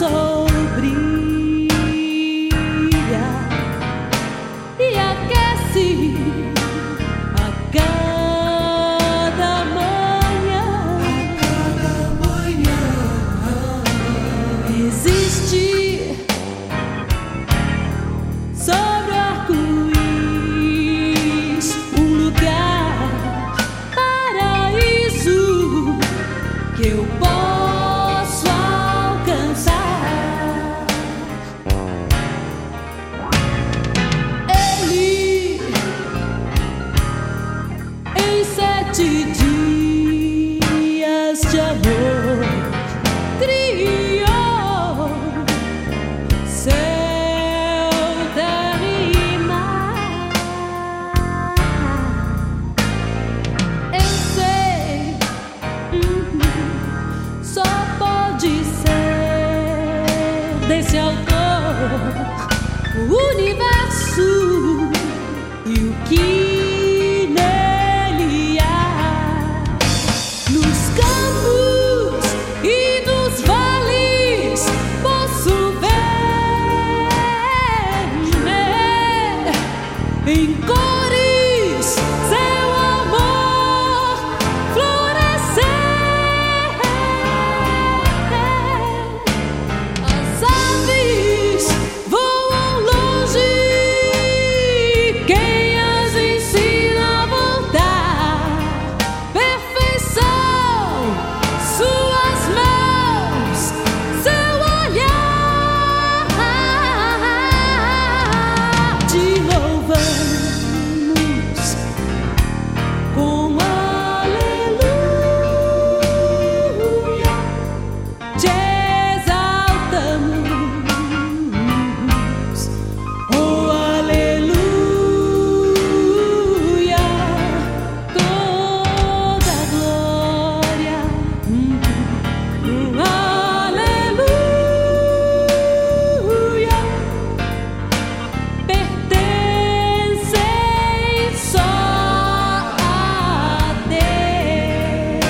sol brilha e aquece a cada manhã. Existe sobre o arco-íris um lugar, paraíso que eu posso alcançar. Ele, em 7 dias de amor, criou céu, terra e mar. Eu sei, só pode ser desse autor o universo e o que nele há. Nos campos e nos vales posso ver, em cores seu amor florescer. As aves voam longe, quem as ensina a voltar? Perfeição, suas mãos, seu olhar. Te louvamos com aleluia, te exaltamos, oh aleluia, toda glória, aleluia, pertencem só a Deus.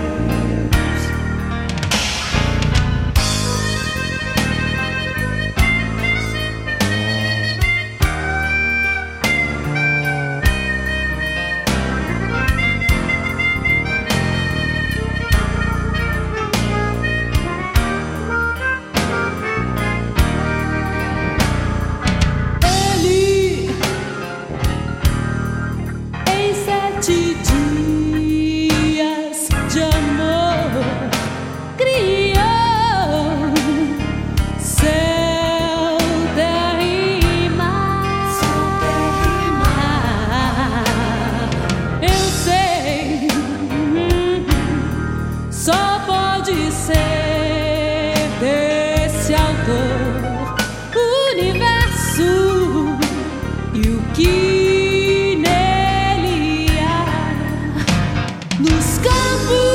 Ele, em 7 dias de amor, criou céu, terra e mar. Eu sei, só pode ser desse autor o universo e o que nele há. Nos campos